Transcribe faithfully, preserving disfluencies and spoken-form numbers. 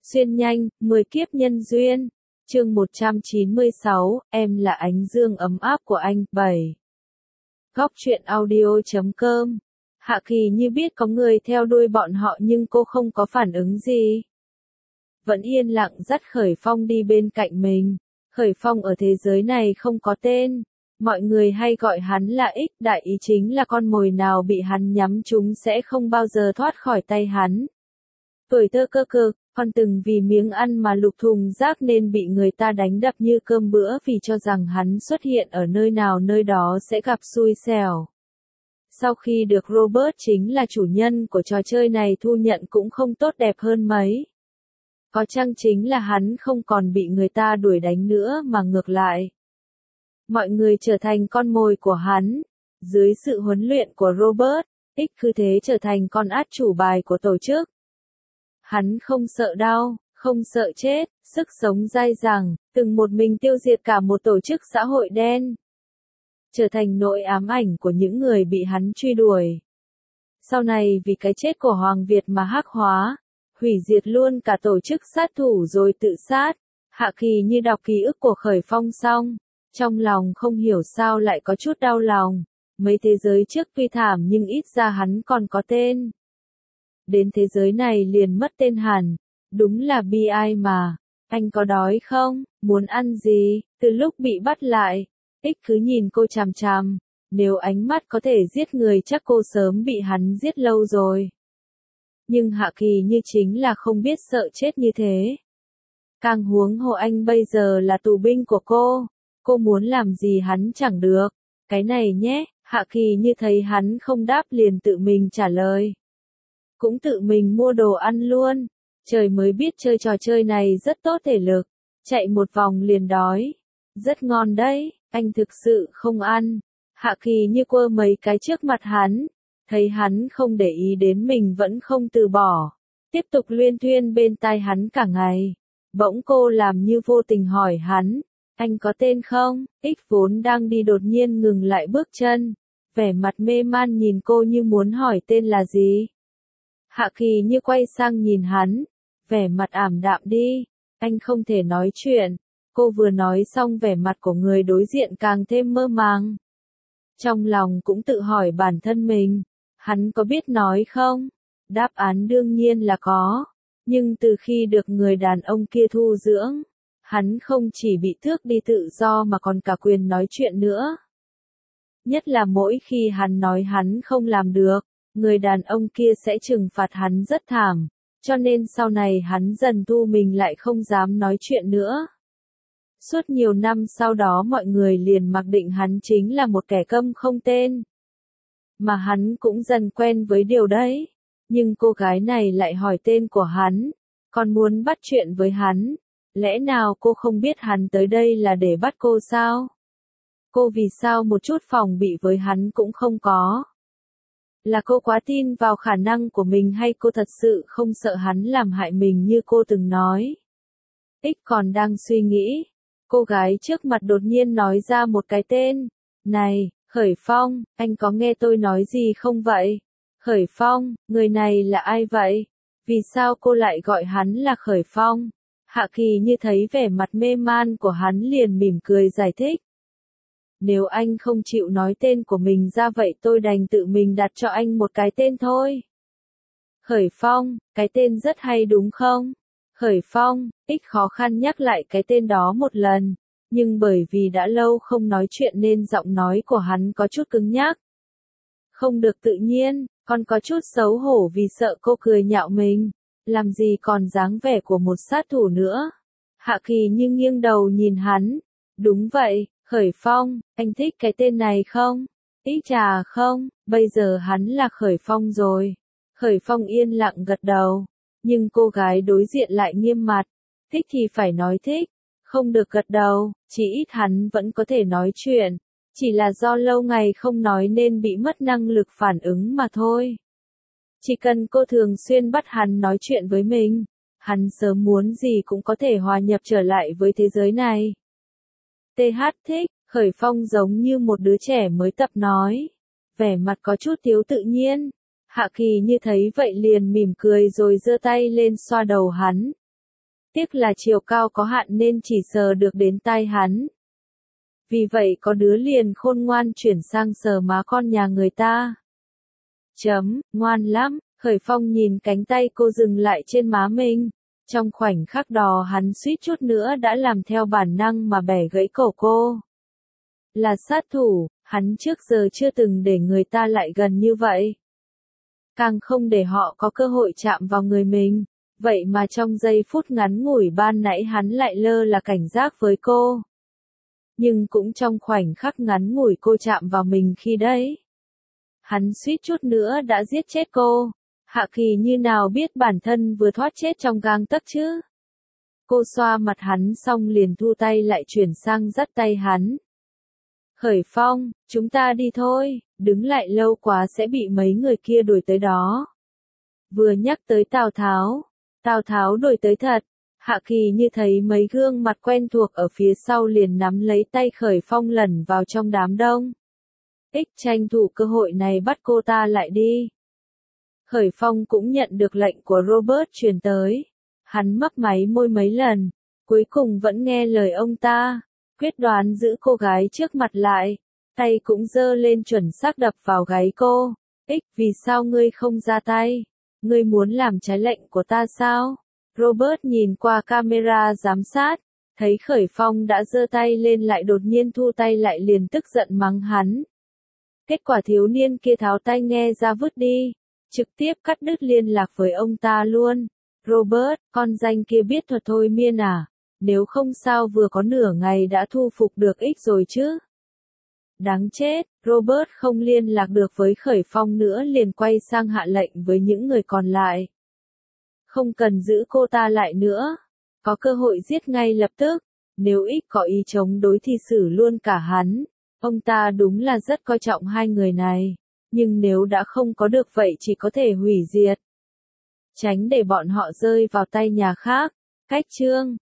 Xuyên nhanh, mười kiếp nhân duyên. Chương một trăm chín mươi sáu, em là ánh dương ấm áp của anh. bảy. Góc truyện audio chấm com. Hạ Kỳ như biết có người theo đuôi bọn họ nhưng cô không có phản ứng gì. Vẫn yên lặng dắt Khởi Phong đi bên cạnh mình. Khởi Phong ở thế giới này không có tên. Mọi người hay gọi hắn là X, đại ý chính là con mồi nào bị hắn nhắm trúng sẽ không bao giờ thoát khỏi tay hắn. Tuổi thơ cơ cực, còn từng vì miếng ăn mà lục thùng rác nên bị người ta đánh đập như cơm bữa vì cho rằng hắn xuất hiện ở nơi nào nơi đó sẽ gặp xui xẻo. Sau khi được Robert chính là chủ nhân của trò chơi này thu nhận cũng không tốt đẹp hơn mấy. Có chăng chính là hắn không còn bị người ta đuổi đánh nữa mà ngược lại. Mọi người trở thành con mồi của hắn. Dưới sự huấn luyện của Robert, X cứ thế trở thành con át chủ bài của tổ chức. Hắn không sợ đau, không sợ chết, sức sống dai dẳng, từng một mình tiêu diệt cả một tổ chức xã hội đen. Trở thành nỗi ám ảnh của những người bị hắn truy đuổi. Sau này vì cái chết của Hoàng Việt mà hắc hóa, hủy diệt luôn cả tổ chức sát thủ rồi tự sát. Hạ Kỳ như đọc ký ức của Khởi Phong xong, trong lòng không hiểu sao lại có chút đau lòng. Mấy thế giới trước tuy thảm nhưng ít ra hắn còn có tên. Đến thế giới này liền mất tên hẳn, đúng là bi ai mà. Anh có đói không, muốn ăn gì? Từ lúc bị bắt lại, X cứ nhìn cô chằm chằm, nếu ánh mắt có thể giết người chắc cô sớm bị hắn giết lâu rồi. Nhưng Hạ Kỳ như chính là không biết sợ chết như thế. Càng huống hồ anh bây giờ là tù binh của cô, cô muốn làm gì hắn chẳng được. Cái này nhé, Hạ Kỳ như thấy hắn không đáp liền tự mình trả lời. Cũng tự mình mua đồ ăn luôn, trời mới biết chơi trò chơi này rất tốt thể lực, chạy một vòng liền đói. Rất ngon đấy, anh thực sự không ăn. Hạ Kỳ như quơ mấy cái trước mặt hắn, thấy hắn không để ý đến mình vẫn không từ bỏ, tiếp tục luyên thuyên bên tai hắn cả ngày. Bỗng cô làm như vô tình hỏi hắn, anh có tên không? X vốn đang đi đột nhiên ngừng lại bước chân, vẻ mặt mê man nhìn cô như muốn hỏi tên là gì. Hạ Kỳ như quay sang nhìn hắn, vẻ mặt ảm đạm đi, anh không thể nói chuyện. Cô vừa nói xong vẻ mặt của người đối diện càng thêm mơ màng. Trong lòng cũng tự hỏi bản thân mình, hắn có biết nói không? Đáp án đương nhiên là có, nhưng từ khi được người đàn ông kia thu dưỡng, hắn không chỉ bị tước đi tự do mà còn cả quyền nói chuyện nữa. Nhất là mỗi khi hắn nói hắn không làm được, người đàn ông kia sẽ trừng phạt hắn rất thảm, cho nên sau này hắn dần thu mình lại không dám nói chuyện nữa. Suốt nhiều năm sau đó mọi người liền mặc định hắn chính là một kẻ câm không tên. Mà hắn cũng dần quen với điều đấy. Nhưng cô gái này lại hỏi tên của hắn, còn muốn bắt chuyện với hắn. Lẽ nào cô không biết hắn tới đây là để bắt cô sao? Cô vì sao một chút phòng bị với hắn cũng không có? Là cô quá tin vào khả năng của mình hay cô thật sự không sợ hắn làm hại mình như cô từng nói? X còn đang suy nghĩ. Cô gái trước mặt đột nhiên nói ra một cái tên. Này, Khởi Phong, anh có nghe tôi nói gì không vậy? Khởi Phong, người này là ai vậy? Vì sao cô lại gọi hắn là Khởi Phong? Hạ Kỳ như thấy vẻ mặt mê man của hắn liền mỉm cười giải thích. Nếu anh không chịu nói tên của mình ra vậy tôi đành tự mình đặt cho anh một cái tên thôi. Khởi Phong, cái tên rất hay đúng không? Khởi Phong, X khó khăn nhắc lại cái tên đó một lần, nhưng bởi vì đã lâu không nói chuyện nên giọng nói của hắn có chút cứng nhắc. Không được tự nhiên, còn có chút xấu hổ vì sợ cô cười nhạo mình, làm gì còn dáng vẻ của một sát thủ nữa. Hạ Kỳ như nghiêng đầu nhìn hắn, đúng vậy, Khởi Phong, anh thích cái tên này không? Ý chà không, bây giờ hắn là Khởi Phong rồi. Khởi Phong yên lặng gật đầu. Nhưng cô gái đối diện lại nghiêm mặt, thích thì phải nói thích, không được gật đầu, chỉ ít hắn vẫn có thể nói chuyện, chỉ là do lâu ngày không nói nên bị mất năng lực phản ứng mà thôi. Chỉ cần cô thường xuyên bắt hắn nói chuyện với mình, hắn sớm muốn gì cũng có thể hòa nhập trở lại với thế giới này. tê hát thích, Khởi Phong giống như một đứa trẻ mới tập nói, vẻ mặt có chút thiếu tự nhiên. Hạ Kỳ như thấy vậy liền mỉm cười rồi giơ tay lên xoa đầu hắn. Tiếc là chiều cao có hạn nên chỉ sờ được đến tai hắn. Vì vậy có đứa liền khôn ngoan chuyển sang sờ má con nhà người ta. Chấm, ngoan lắm, Khởi Phong nhìn cánh tay cô dừng lại trên má mình. Trong khoảnh khắc đó hắn suýt chút nữa đã làm theo bản năng mà bẻ gãy cổ cô. Là sát thủ, hắn trước giờ chưa từng để người ta lại gần như vậy. Càng không để họ có cơ hội chạm vào người mình. Vậy mà trong giây phút ngắn ngủi ban nãy hắn lại lơ là cảnh giác với cô. Nhưng cũng trong khoảnh khắc ngắn ngủi cô chạm vào mình khi đấy. Hắn suýt chút nữa đã giết chết cô. Hạ Kỳ như nào biết bản thân vừa thoát chết trong gang tấc chứ. Cô xoa mặt hắn xong liền thu tay lại chuyển sang dắt tay hắn. Khởi Phong, chúng ta đi thôi, đứng lại lâu quá sẽ bị mấy người kia đuổi tới đó. Vừa nhắc tới Tào Tháo, Tào Tháo đuổi tới thật. Hạ Kỳ như thấy mấy gương mặt quen thuộc ở phía sau liền nắm lấy tay Khởi Phong lẩn vào trong đám đông. Ích tranh thủ cơ hội này bắt cô ta lại đi. Khởi Phong cũng nhận được lệnh của Robert truyền tới. Hắn mấp máy môi mấy lần, cuối cùng vẫn nghe lời ông ta, quyết đoán giữ cô gái trước mặt lại, tay cũng giơ lên chuẩn xác đập vào gáy cô. Ích, vì sao ngươi không ra tay? Ngươi muốn làm trái lệnh của ta sao? Robert nhìn qua camera giám sát, thấy Khởi Phong đã giơ tay lên lại đột nhiên thu tay lại liền tức giận mắng hắn. Kết quả thiếu niên kia tháo tai nghe ra vứt đi, trực tiếp cắt đứt liên lạc với ông ta luôn. Robert, con danh kia biết thuật thôi miên à? Nếu không sao vừa có nửa ngày đã thu phục được Ích rồi chứ? Đáng chết, Robert không liên lạc được với Khởi Phong nữa liền quay sang hạ lệnh với những người còn lại. Không cần giữ cô ta lại nữa. Có cơ hội giết ngay lập tức. Nếu Ích có ý chống đối thì xử luôn cả hắn. Ông ta đúng là rất coi trọng hai người này. Nhưng nếu đã không có được vậy chỉ có thể hủy diệt. Tránh để bọn họ rơi vào tay nhà khác. Cách chương